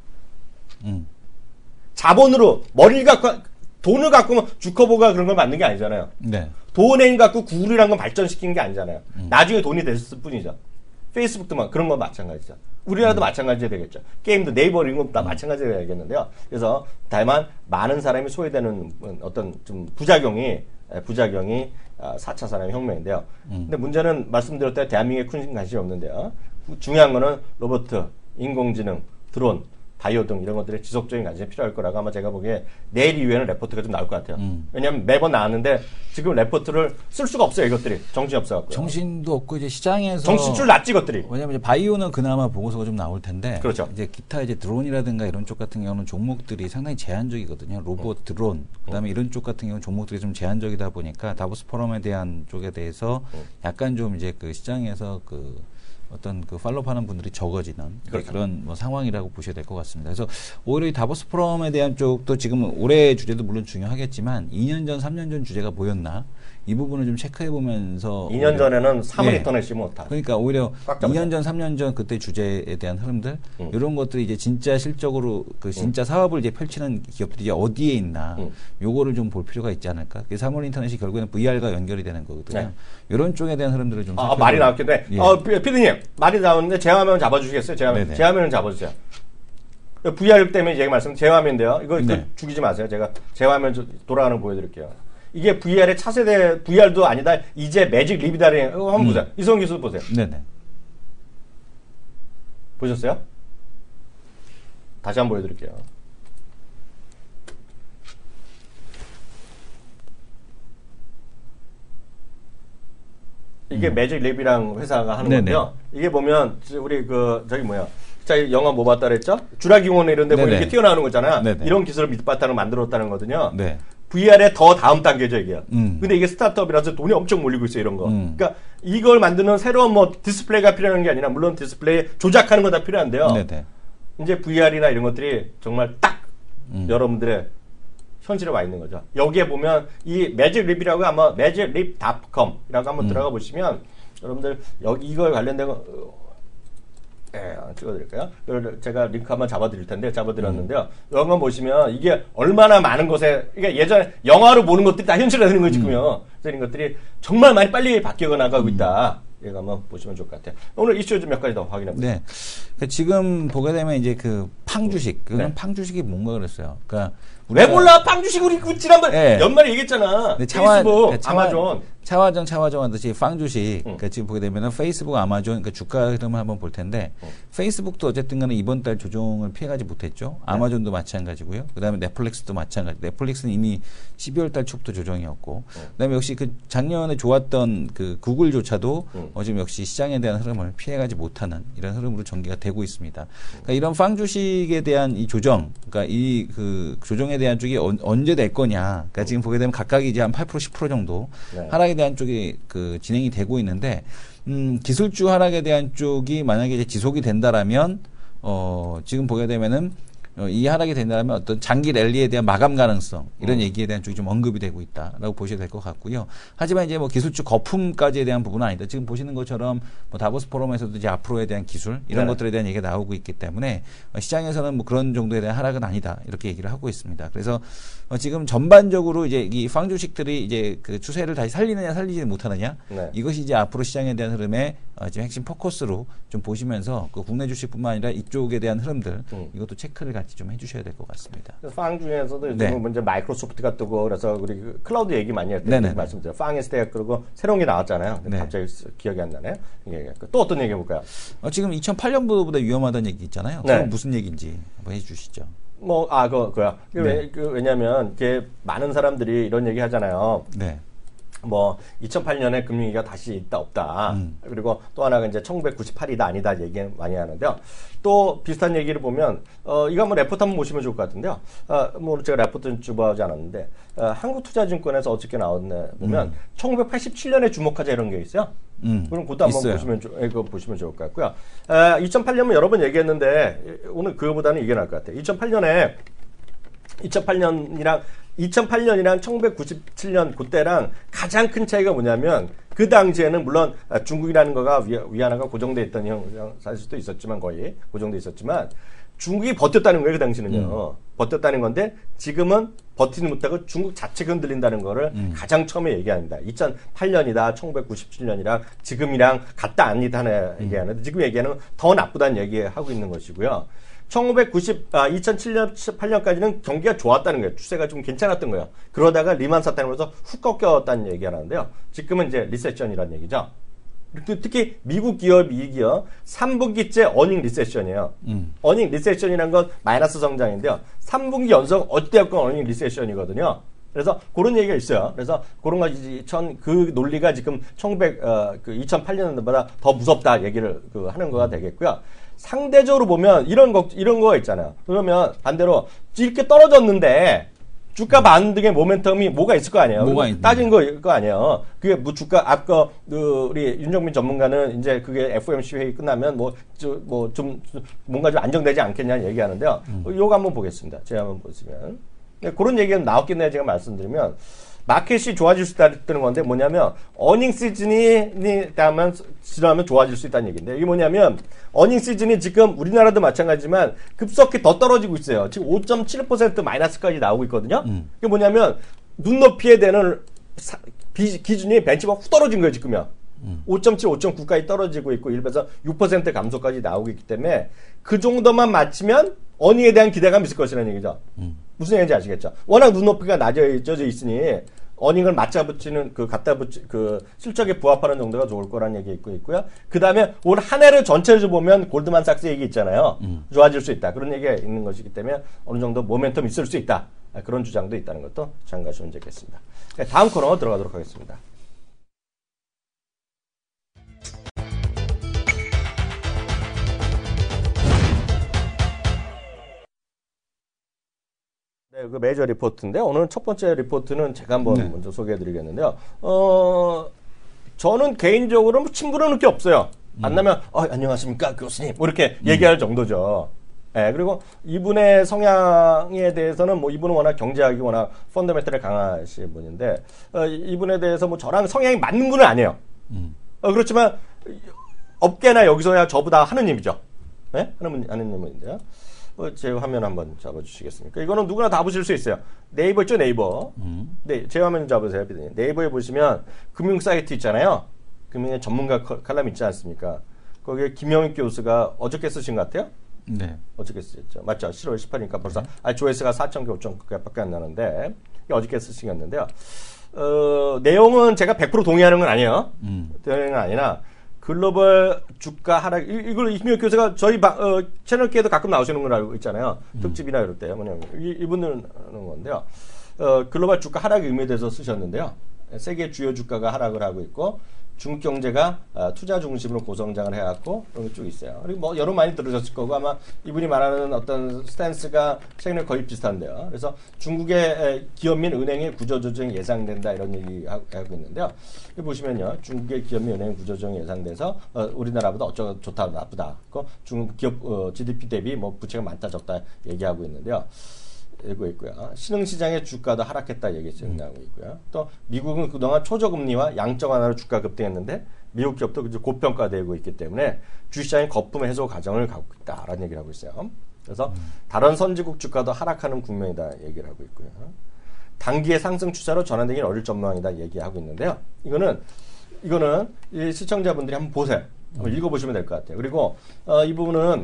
자본으로 돈을 갖고 오면 주커버그가 그런 걸 만든 게 아니잖아요. 네. 돈을 갖고 구글이라는 건 발전시키는 게 아니잖아요. 나중에 돈이 됐을 뿐이죠. 페이스북도 그런 건 마찬가지죠. 우리나라도 마찬가지 되겠죠. 게임도 네이버 이런 것도 다 마찬가지 되겠는데요. 그래서 다만 많은 사람이 소외되는 어떤 좀 부작용이 4차 산업혁명인데요. 근데 문제는 말씀드렸다시피 대한민국에 큰 관심이 없는데요. 중요한 거는 로봇, 인공지능, 드론, 바이오 등 이런 것들의 지속적인 관심이 필요할 거라고 아마 제가 보기에 내일 이후에는 레포트가 좀 나올 것 같아요. 왜냐하면 매번 나왔는데 지금 레포트를 쓸 수가 없어요. 이것들이 정신이 없어갖고요. 정신도 없고 이제 시장에서 정신줄 났지 이것들이. 왜냐하면 이제 바이오는 그나마 보고서가 좀 나올 텐데, 그렇죠. 이제 기타 이제 드론이라든가 이런 쪽 같은 경우는 종목들이 상당히 제한적이거든요. 로봇, 드론, 그다음에 이런 쪽 같은 경우는 종목들이 좀 제한적이다 보니까 다보스 포럼에 대한 쪽에 대해서 약간 좀 이제 그 시장에서 어떤 팔로우하는 분들이 적어지는 그렇죠. 그런 뭐 상황이라고 보셔야 될 것 같습니다. 그래서 오히려 이 다보스 포럼에 대한 쪽도 지금 올해 주제도 물론 중요하겠지만 2년 전, 3년 전 주제가 뭐였나 이 부분을 좀 체크해 보면서 2년 전에는 사물 인터넷이 못하. 그러니까 오히려 2년 전, 3년 전 그때 주제에 대한 흐름들 이런 것들이 이제 진짜 실적으로 진짜 사업을 이제 펼치는 기업들이 이제 어디에 있나 요거를 좀 볼 필요가 있지 않을까. 그 사물 인터넷이 결국에는 VR과 연결이 되는 거거든요. 네. 이런 쪽에 대한 흐름들을 좀 말이 나왔겠네. 예. 피디님 말이 나오는데 제 화면 잡아주시겠어요? 제 화면은 잡아주세요. VR 때문에 제가 말씀 제 화면인데요. 이거 죽이지 마세요. 제가 제 화면 돌아가는 거 보여드릴게요. 이게 VR의 차세대 VR도 아니다. 이제 매직 립이다리 한번 보세요. 이성 기술 보세요. 네네. 보셨어요? 다시 한번 보여드릴게요. 이게 매직 랩이랑 회사가 하는 건데요. 이게 보면 우리 자, 영화 뭐 봤다 그랬죠? 주라기공원 이런데 보면 이게 튀어나오는 거잖아요. 네네. 이런 기술을 밑바탕으로 만들었다는 거거든요. 네. VR의 더 다음 단계죠, 이게. 근데 이게 스타트업이라서 돈이 엄청 몰리고 있어요, 이런 거. 그러니까 이걸 만드는 새로운 디스플레이가 필요한 게 아니라 물론 디스플레이 조작하는 거 다 필요한데요. 네네. 이제 VR이나 이런 것들이 정말 딱 여러분들의 현실에 와 있는 거죠. 여기에 보면 이 매직립이라고 아마 magiclip.com이라고 한번 들어가 보시면 여러분들 여기 이거에 관련된 거 찍어드릴까요? 제가 링크 한번 잡아드렸는데요. 여기 한번 보시면 이게 얼마나 많은 곳에 이게 예전에 영화로 보는 것들이 다 현실화되는 거지 지금요. 그래서 이런 것들이 정말 많이 빨리 바뀌어 나가고 있다. 이거 한번 보시면 좋을 것 같아요. 오늘 이슈 좀 몇 가지 더 확인해 보세요. 네. 그러니까 지금 보게 되면 이제 팡 주식, 그건 팡 주식이 뭔가 그랬어요. 그러니까 왜 몰라? 팡 주식 우리 지난번 연말에 얘기했잖아. 페이스북, 아마존. 차화정 하듯이 빵 주식, 그러니까 지금 보게 되면은 페이스북, 아마존, 그러니까 주가 흐름을 한번 볼 텐데, 페이스북도 어쨌든 간에 이번 달 조정을 피해가지 못했죠. 아마존도 마찬가지고요. 그 다음에 넷플릭스도 마찬가지. 넷플릭스는 이미 12월 달 초부터 조정이었고, 그 다음에 역시 그 작년에 좋았던 그 구글조차도 지금 역시 시장에 대한 흐름을 피해가지 못하는 이런 흐름으로 전개가 되고 있습니다. 그러니까 이런 빵 주식에 대한 이 조정, 그러니까 이 그 조정에 대한 쪽이 언제 될 거냐. 그러니까 지금 보게 되면 각각이 이제 한 8%, 10% 정도 하락에 대한 쪽이 그 진행이 되고 있는데, 기술주 하락에 대한 쪽이 만약에 이제 지속이 된다라면, 지금 보게 되면은, 이 하락이 된다면 어떤 장기 랠리에 대한 마감 가능성 이런 얘기에 대한 쪽이 좀 언급이 되고 있다라고 보셔야 될 것 같고요. 하지만 이제 뭐 기술주 거품까지에 대한 부분은 아니다. 지금 보시는 것처럼 뭐 다보스 포럼에서도 이제 앞으로에 대한 기술 이런 것들에 대한 얘기가 나오고 있기 때문에 시장에서는 뭐 그런 정도에 대한 하락은 아니다 이렇게 얘기를 하고 있습니다. 그래서 지금 전반적으로 이제 이 빵 주식들이 이제 그 추세를 다시 살리느냐 살리지 못하느냐 이것이 이제 앞으로 시장에 대한 흐름의 지금 핵심 포커스로 좀 보시면서 그 국내 주식뿐만 아니라 이쪽에 대한 흐름들 이것도 체크를 같이 좀 해주셔야 될 것 같습니다. 빵 중에서도 요즘 먼저 마이크로소프트가 뜨고 그래서 우리 그 클라우드 얘기 많이 할 때 말씀드려요. 빵에서 대학 그리고 새로운 게 나왔잖아요. 근데 갑자기 기억이 안 나네요. 또 어떤 얘기 해볼까요? 지금 2008년보다 위험하다는 얘기 있잖아요. 그건 무슨 얘기인지 한번 해주시죠. 그거야. 왜냐면 이게 많은 사람들이 이런 얘기 하잖아요. 뭐 2008년에 금융위기가 다시 있다 없다. 그리고 또 하나가 이제 1998이다 아니다 얘기 많이 하는데요. 또 비슷한 얘기를 보면 이거 한번 레포트 한번 보시면 좋을 것 같은데요. 뭐 제가 레포트는 주보하지 않았는데 한국투자증권에서 어저께 나왔네 보면 1987년에 주목하자 이런 게 있어요. 그럼 그것도 한번 보시면 좋을 것 같고요. 2008년은 여러 번 얘기했는데 오늘 그거보다는 이게 나을 것 같아요. 2008년이랑 1997년 그때랑 가장 큰 차이가 뭐냐면 그 당시에는 물론 중국이라는 거가 위안화가 고정돼 있던 사실도 있었지만 거의 고정돼 있었지만 중국이 버텼다는 거예요. 그 당시는요. 버텼다는 건데 지금은 버티지 못하고 중국 자체가 흔들린다는 거를 가장 처음에 얘기합니다. 2008년이다 1997년이랑 지금이랑 같다 아니다 얘기하는데 지금 얘기하는 더 나쁘다는 얘기하고 있는 것이고요. 2007년, 8년까지는 경기가 좋았다는 거예요. 추세가 좀 괜찮았던 거예요. 그러다가 리만 사태로 해서 훅 꺾였다는 얘기가 나는데요. 지금은 이제 리세션이라는 얘기죠. 특히 미국 기업, 이 기업 3분기째 어닝 리세션이에요. 어닝 리세션이라는 건 마이너스 성장인데요. 3분기 연속 어때였건 어닝 리세션이거든요. 그래서 그런 얘기가 있어요. 그래서 그런 거 그 논리가 지금 2008년보다 더 무섭다 얘기를 하는 거가 되겠고요. 상대적으로 보면 이런 거 있잖아요. 그러면 반대로 이렇게 떨어졌는데 주가 반등의 모멘텀이 뭐가 있을 거 아니에요. 따진 거 아니에요. 그게 뭐 주가 아까 우리 윤정민 전문가는 이제 그게 FOMC 회의 끝나면 좀 뭔가 좀 안정되지 않겠냐 얘기하는데요. 요거 한번 보겠습니다. 제가 한번 보시면 그런 얘기가 나왔겠네요. 제가 말씀드리면. 마켓이 좋아질 수 있다는 건데 뭐냐면 어닝 시즌이 지나면 좋아질 수 있다는 얘기인데 이게 뭐냐면 어닝 시즌이 지금 우리나라도 마찬가지지만 급속히 더 떨어지고 있어요. 지금 5.7% 마이너스까지 나오고 있거든요. 이게 뭐냐면 눈높이에 대한 기준이 벤치마크 훅 떨어진 거예요. 지금요. 5.7, 5.9까지 떨어지고 있고 일부에서 6% 감소까지 나오고 있기 때문에 그 정도만 맞추면 어닝에 대한 기대감이 있을 것이라는 얘기죠. 무슨 얘기인지 아시겠죠? 워낙 눈높이가 낮아져 있으니 어닝을 맞잡붙이는 실적에 부합하는 정도가 좋을 거라는 얘기 있고요. 그 다음에 올 한 해를 전체를 보면 골드만삭스 얘기 있잖아요. 좋아질 수 있다. 그런 얘기가 있는 것이기 때문에 어느 정도 모멘텀이 있을 수 있다. 그런 주장도 있다는 것도 참고하시면 되겠습니다. 다음 코너 들어가도록 하겠습니다. 그 메이저 리포트인데 오늘 첫 번째 리포트는 제가 한번 먼저 소개해드리겠는데요. 저는 개인적으로 친분은 게 없어요. 만나면 안녕하십니까 교수님 뭐 이렇게 얘기할 정도죠. 그리고 이분의 성향에 대해서는 이분은 워낙 경제학이 워낙 펀더멘털에 강하신 분인데 이분에 대해서 저랑 성향이 맞는 분은 아니에요. 그렇지만 업계나 여기서야 저보다 하느님이죠. 하느님인데요. 제 화면 한번 잡아주시겠습니까? 이거는 누구나 다 보실 수 있어요. 네이버 있죠, 네이버. 네, 제 화면 잡으세요. 네이버에 보시면 금융 사이트 있잖아요. 금융의 전문가 칼럼 있지 않습니까? 거기에 김영익 교수가 어저께 쓰신 것 같아요? 네. 어저께 쓰셨죠. 맞죠? 7월 18일이니까 벌써 조회수가 4,000개, 5,000개밖에 안 나는데 어저께 쓰신 것 같는데요. 내용은 제가 100% 동의하는 건 아니에요. 동의하는 건 아니라 글로벌 주가 하락, 이걸 이민혁 교수가 저희 채널기에도 가끔 나오시는 걸 알고 있잖아요. 특집이나 이럴 때. 뭐냐면, 이분은 하는 건데요. 글로벌 주가 하락의 의미에 대해서 쓰셨는데요. 세계 주요 주가가 하락을 하고 있고, 중국 경제가 투자 중심으로 고성장을 해왔고, 그런 게 쭉 있어요. 그리고 뭐, 여러 많이 들으셨을 거고, 아마 이분이 말하는 어떤 스탠스가 최근에 거의 비슷한데요. 그래서 중국의 기업 및 은행의 구조조정이 예상된다, 이런 얘기 하고 있는데요. 여기 보시면요. 중국의 기업 및 은행 구조조정이 예상돼서, 우리나라보다 어쩌고 좋다, 나쁘다. 그 중국 기업, GDP 대비 뭐 부채가 많다, 적다 얘기하고 있는데요. 되고 있고요. 신흥시장의 주가도 하락했다 얘기가 나오고 있고요. 또 미국은 그동안 초저금리와 양적 완화로 주가 급등했는데 미국 기업도 고평가되고 있기 때문에 주시장의 거품 해소 과정을 가고 있다라는 얘기를 하고 있어요. 그래서 다른 선진국 주가도 하락하는 국면이다 얘기를 하고 있고요. 단기의 상승 추세로 전환되기는 어릴 전망이다 얘기하고 있는데요. 이거는 이 시청자분들이 한번 보세요. 한번 읽어보시면 될 것 같아요. 그리고 이 부분은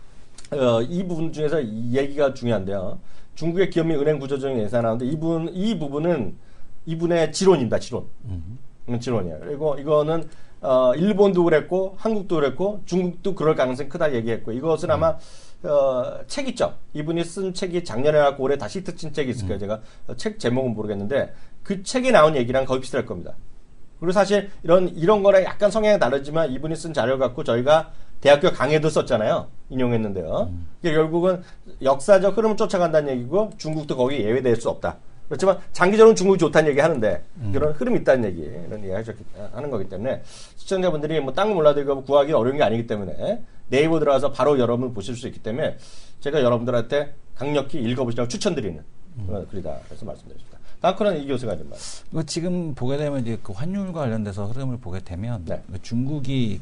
이 부분 중에서 이 얘기가 중요한데요. 중국의 기업 및 은행 구조조정이 예상하는데 이 부분은 이분의 지론입니다. 지론이에요. 그리고 이거는 일본도 그랬고 한국도 그랬고 중국도 그럴 가능성이 크다 얘기했고 이것은 아마 책 있죠. 이분이 쓴 책이 작년에 나왔고 올해 다시 히트친 책이 있을 거예요. 제가 책 제목은 모르겠는데 그 책에 나온 얘기랑 거의 비슷할 겁니다. 그리고 사실 이런 거랑 약간 성향이 다르지만 이분이 쓴 자료 갖고 저희가 대학교 강의도 썼잖아요. 인용했는데요. 결국은 역사적 흐름을 쫓아간다는 얘기고 중국도 거기 예외될 수 없다. 그렇지만 장기적으로 중국이 좋다는 얘기 하는데 그런 흐름이 있다는 얘기, 이런 얘기 하는 거기 때문에 시청자분들이 뭐 딴 거 몰라도 이거 구하기 어려운 게 아니기 때문에 네이버 들어가서 바로 여러분 보실 수 있기 때문에 제가 여러분들한테 강력히 읽어보시라고 추천드리는 글이다. 그래서 말씀드렸습니다. 다음 코너는 이 교수가 좀 말. 지금 보게 되면 이제 그 환율과 관련돼서 흐름을 보게 되면 네. 중국이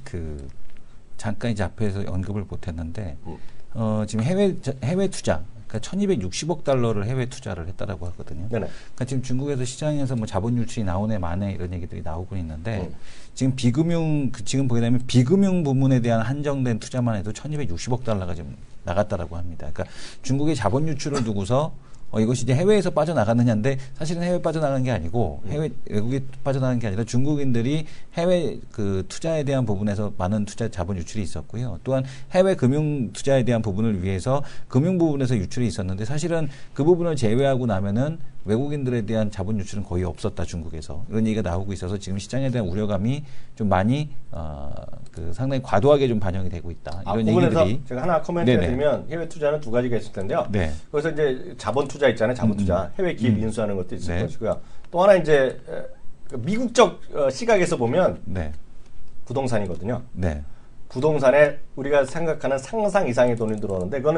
잠깐 이제 앞에서 언급을 못했는데 지금 해외 투자, 그러니까 1,260억 달러를 해외 투자를 했다라고 하거든요. 네네. 그러니까 지금 중국에서 시장에서 뭐 자본 유출이 나오네 마네 이런 얘기들이 나오고 있는데 지금 지금 보게 되면 비금융 부문에 대한 한정된 투자만 해도 1,260억 달러가 지금 나갔다라고 합니다. 그러니까 중국의 자본 유출을 두고서 이것이 이제 해외에서 빠져나갔느냐인데 사실은 해외 빠져나간 게 아니고 외국에 빠져나간 게 아니라 중국인들이 해외 투자에 대한 부분에서 많은 투자 자본 유출이 있었고요. 또한 해외 금융 투자에 대한 부분을 위해서 금융 부분에서 유출이 있었는데 사실은 그 부분을 제외하고 나면은 외국인들에 대한 자본 유출은 거의 없었다 중국에서 이런 얘기가 나오고 있어서 지금 시장에 대한 우려감이 좀 많이 상당히 과도하게 좀 반영이 되고 있다 이런 얘기들이 제가 하나 코멘트 드리면 해외 투자는 두 가지가 있을 텐데요. 네. 그래서 이제 자본 투자 있잖아요. 자본 투자 해외 기업 인수하는 것도 있을 것이고요. 또 하나 이제 미국적 시각에서 보면 부동산이거든요. 네. 부동산에 우리가 생각하는 상상 이상의 돈이 들어오는데 그거는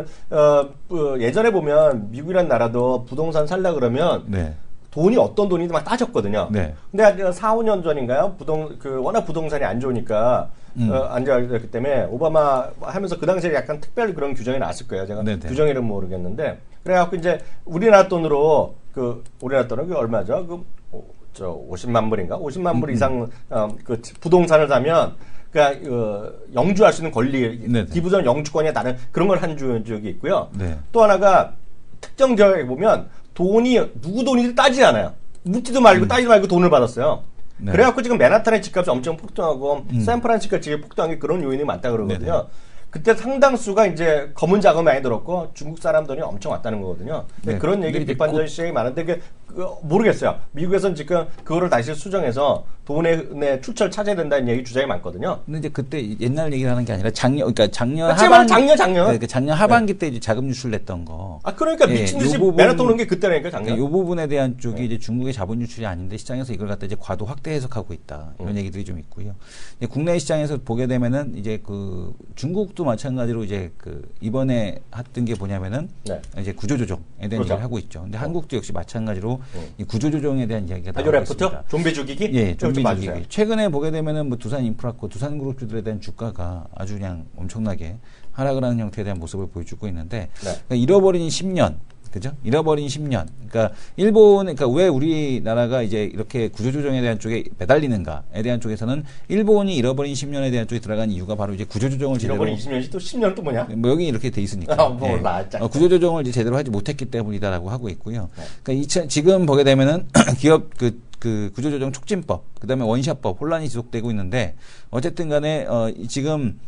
예전에 보면 미국이란 나라도 부동산 살려 그러면 돈이 어떤 돈이든 막 따졌거든요. 근데 한 4, 5년 전인가요? 워낙 부동산이 안 좋으니까 안 좋았기 때문에 오바마 하면서 그 당시에 약간 특별 그런 규정이 나왔을 거예요. 제가 규정 이름 모르겠는데 그래갖고 이제 우리나라 돈으로 우리나라 돈은 얼마죠? 50만 불인가? 50만 불 이상 부동산을 사면 그러니까 영주할 수 있는 권리, 기부전 영주권에 따른 그런 걸 한 적이 있고요. 또 하나가 특정 지역에 보면 누구 돈이든 따지지 않아요. 묻지도 말고 따지도 말고 돈을 받았어요. 그래갖고 지금 맨하탄의 집값이 엄청 폭등하고 샌프란시스코 집이 폭등한 게 그런 요인이 많다 그러거든요. 그때 상당수가 이제 검은 자금 많이 들었고 중국 사람 돈이 엄청 왔다는 거거든요. 그런 얘기 비판적인 시각이 많은데 모르겠어요. 미국에서는 지금 그거를 다시 수정해서 돈의 출처를 찾아야 된다는 얘기 주장이 많거든요. 근데 이제 그때 옛날 얘기를 하는 게 아니라 작년 하반기 때 이제 자금 유출냈던 거. 그러니까 미친 듯이 맨하탄 오는 게 그때라니까 작년. 이 부분에 대한 쪽이 이제 중국의 자본 유출이 아닌데 시장에서 이걸 갖다 이제 과도 확대 해석하고 있다. 이런 얘기들이 좀 있고요. 국내 시장에서 보게 되면은 이제 중국도 마찬가지로 이제 이번에 했던 게 뭐냐면은 이제 구조조정에 대한 얘기를 하고 있죠. 근데 한국도 역시 마찬가지로 이 구조조정에 대한 이야기가 나오고 있습니다. 좀비 죽이기? 예, 좀비 죽이기. 최근에 보게 되면은 뭐 두산 인프라코, 두산그룹주들에 대한 주가가 아주 그냥 엄청나게 하락을 하는 형태에 대한 모습을 보여주고 있는데 그러니까 잃어버린 10년, 그죠? 잃어버린 10년. 그러니까 일본, 그러니까 왜 우리나라가 이제 이렇게 구조조정에 대한 쪽에 매달리는가에 대한 쪽에서는 일본이 잃어버린 10년에 대한 쪽에 들어간 이유가 바로 이제 구조조정을 제대로. 잃어버린 20년이 또 10년은 또 뭐냐? 뭐 여기 이렇게 돼 있으니까. 몰라. 구조조정을 이제 제대로 하지 못했기 때문이다라고 하고 있고요. 그러니까 지금 보게 되면은 기업 그 구조조정 촉진법, 그다음에 원샷법 혼란이 지속되고 있는데 어쨌든 간에 지금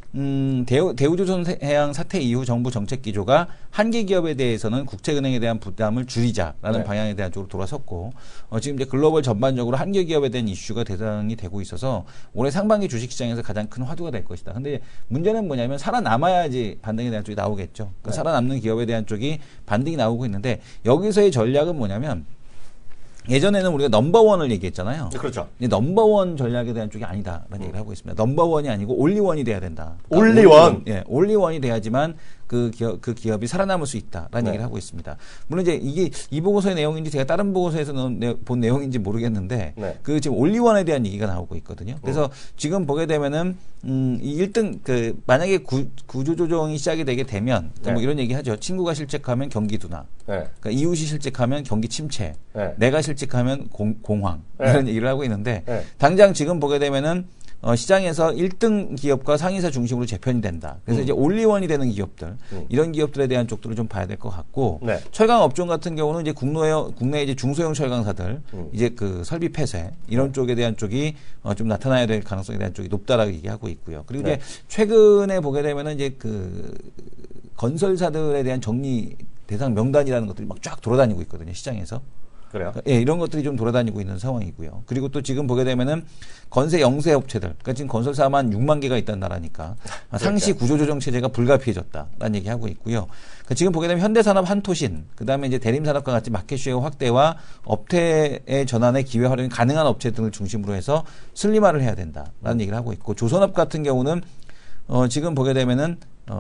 대우조선해양 사태 이후 정부 정책 기조가 한계 기업에 대해서는 국책은행에 대한 부담을 줄이자라는 네. 방향에 대한 쪽으로 돌아섰고 지금 이제 글로벌 전반적으로 한계 기업에 대한 이슈가 대상이 되고 있어서 올해 상반기 주식시장에서 가장 큰 화두가 될 것이다. 근데 문제는 뭐냐면 살아남아야지 반등에 대한 쪽이 나오겠죠. 그러니까 네. 살아남는 기업에 대한 쪽이 반등이 나오고 있는데 여기서의 전략은 뭐냐면 예전에는 우리가 넘버원을 얘기했잖아요. 그렇죠. 근데 넘버원 전략에 대한 쪽이 아니다라는 얘기를 하고 있습니다. 넘버원이 아니고 올리원이 돼야 된다. 올리원? 예, 올리원이 돼야지만 그 기업이 살아남을 수 있다라는 네. 얘기를 하고 있습니다. 물론 이제 이게 이 보고서의 내용인지 제가 다른 보고서에서 본 내용인지 모르겠는데 네. 그 지금 올리원에 대한 얘기가 나오고 있거든요. 그래서 지금 보게 되면은 이 1등 만약에 구조조정이 시작이 되게 되면 네. 뭐 이런 얘기 하죠. 친구가 실직하면 경기 둔화. 네. 그러니까 이웃이 실직하면 경기 침체. 네. 내가 실직하면 공황. 네. 이런 얘기를 하고 있는데 네. 당장 지금 보게 되면은 시장에서 1등 기업과 상위사 중심으로 재편이 된다. 그래서 이제 올리원이 되는 기업들, 이런 기업들에 대한 쪽들을 좀 봐야 될 것 같고, 네. 철강 업종 같은 경우는 이제 국내 이제 중소형 철강사들, 이제 그 설비 폐쇄 이런 쪽에 대한 쪽이 좀 나타나야 될 가능성에 대한 쪽이 높다라고 얘기하고 있고요. 그리고 네. 이제 최근에 보게 되면은 이제 그 건설사들에 대한 정리 대상 명단이라는 것들이 막 쫙 돌아다니고 있거든요, 시장에서. 그래요? 예, 이런 것들이 좀 돌아다니고 있는 상황이고요. 그리고 또 지금 보게 되면은 건설 영세 업체들, 그러니까 지금 건설사만 6만 개가 있다는 나라니까 상시 구조조정 체제가 불가피해졌다라는 얘기하고 있고요. 그러니까 지금 보게 되면 현대산업 한토신, 그다음에 이제 대림산업과 같이 마켓쉐어 확대와 업태의 전환의 기회 활용이 가능한 업체 등을 중심으로 해서 슬림화를 해야 된다라는 얘기를 하고 있고, 조선업 같은 경우는 지금 보게 되면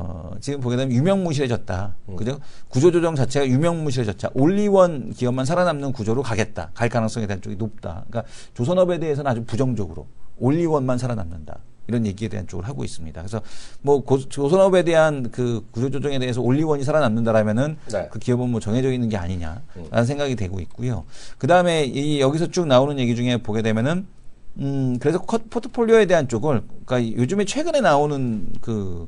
유명무실해졌다. 그죠? 구조조정 자체가 유명무실해졌다. 올리원 기업만 살아남는 구조로 가겠다. 갈 가능성에 대한 쪽이 높다. 그러니까 조선업에 대해서는 아주 부정적으로 올리원만 살아남는다. 이런 얘기에 대한 쪽을 하고 있습니다. 그래서 뭐 조선업에 대한 그 구조조정에 대해서 올리원이 살아남는다라면은 네. 그 기업은 뭐 정해져 있는 게 아니냐라는 생각이 되고 있고요. 그 다음에 여기서 쭉 나오는 얘기 중에 보게 되면은 그래서 포트폴리오에 대한 쪽을, 그러니까 요즘에 최근에 나오는 그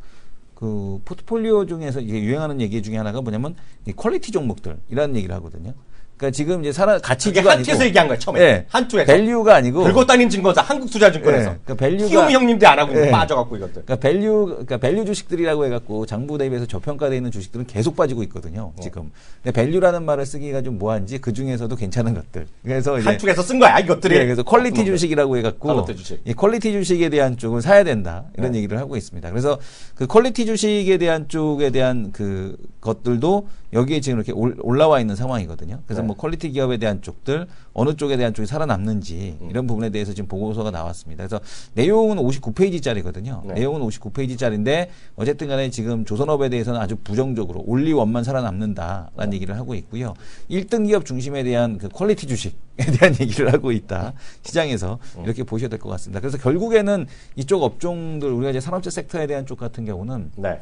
포트폴리오 중에서 이제 유행하는 얘기 중에 하나가 뭐냐면 이 퀄리티 종목들이라는 얘기를 하거든요. 그러니까 지금 이제 가치주가 아니고 한투에서 얘기한 거야 처음에. 네, 한투에서. 밸류가 아니고 들고 다닌 증권사 한국투자증권에서. 네, 그러니까 밸류가 키움 형님도 안 하고 네. 빠져갖고 이것들. 그러니까 밸류 주식들이라고 해갖고 장부 대비해서 저평가되어 있는 주식들은 계속 빠지고 있거든요. 지금. 근데 밸류라는 말을 쓰기가 좀 뭐한지 그 중에서도 괜찮은 것들. 그래서 이제 한투에서 쓴 거야 이것들이. 네, 그래서 퀄리티 주식이라고 해갖고 퀄리티 주식. 이 퀄리티 주식에 대한 쪽을 사야 된다 이런 얘기를 하고 있습니다. 그래서 그 퀄리티 주식에 대한 쪽에 대한 그 것들도 여기에 지금 이렇게 올라와 있는 상황이거든요. 그래서 네. 뭐 퀄리티 기업에 대한 쪽들 어느 쪽에 대한 쪽이 살아남는지 이런 부분에 대해서 지금 보고서가 나왔습니다. 그래서 내용은 59페이지짜리거든요. 네. 내용은 59페이지짜리인데 어쨌든 간에 지금 조선업에 대해서는 아주 부정적으로 올리원만 살아남는다라는 얘기를 하고 있고요. 1등 기업 중심에 대한 그 퀄리티 주식에 대한 얘기를 하고 있다. 시장에서 이렇게 보셔야 될 것 같습니다. 그래서 결국에는 이쪽 업종들 우리가 이제 산업재 섹터에 대한 쪽 같은 경우는 네.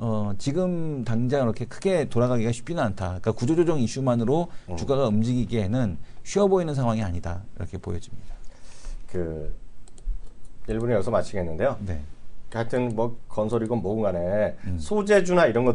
지금 당장 이렇게 크게 돌아가기가 쉽지는 않다. 그러니까 구조조정 이슈만으로 주가가 움직이기에는 쉬워 보이는 상황이 아니다. 이렇게 보여집니다. 그 1분에 여기서 마치겠는데요. 네. 하여튼 뭐 건설이건 뭐건 간에 소재주나 이런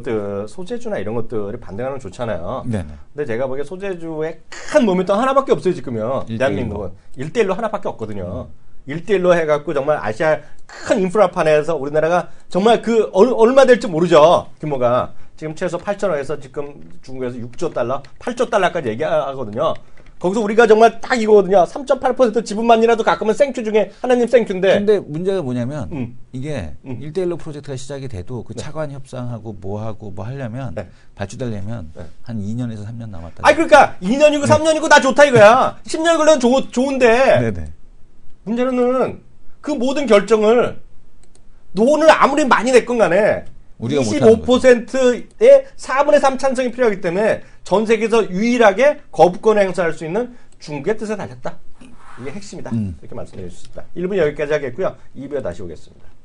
것들이 반등하는 건 좋잖아요. 네네. 근데 제가 보기에 소재주의 큰 모멘텀 하나밖에 없어요 지금요. 1대1로. 대한민국은 1대1로 하나밖에 없거든요. 1대1로 해갖고 정말 아시아 큰 인프라판에서 우리나라가 정말 그 얼마 될지 모르죠. 규모가 지금 최소 8천억에서 지금 중국에서 6조 달러, 8조 달러까지 얘기하거든요. 거기서 우리가 정말 딱 이거거든요. 3.8% 지분만이라도 가끔은 생큐 중에 하나님 생큐인데. 근데 문제가 뭐냐면 이게 1대1로 프로젝트가 시작이 돼도 그 차관 협상하고 뭐하고 뭐 하려면 발주되려면 한 2년에서 3년 남았다. 아니 그러니까 2년이고 3년이고 다 좋다 이거야. 10년 걸려도 좋은데. 네네. 문제는 그 모든 결정을 돈을 아무리 많이 냈건 간에 우리가 25%의 4분의 3 찬성이 필요하기 때문에 전 세계에서 유일하게 거부권을 행사할 수 있는 중국의 뜻에 달렸다. 이게 핵심이다. 이렇게 말씀드릴 수 있다. 1분 여기까지 하겠고요. 2부에 다시 오겠습니다.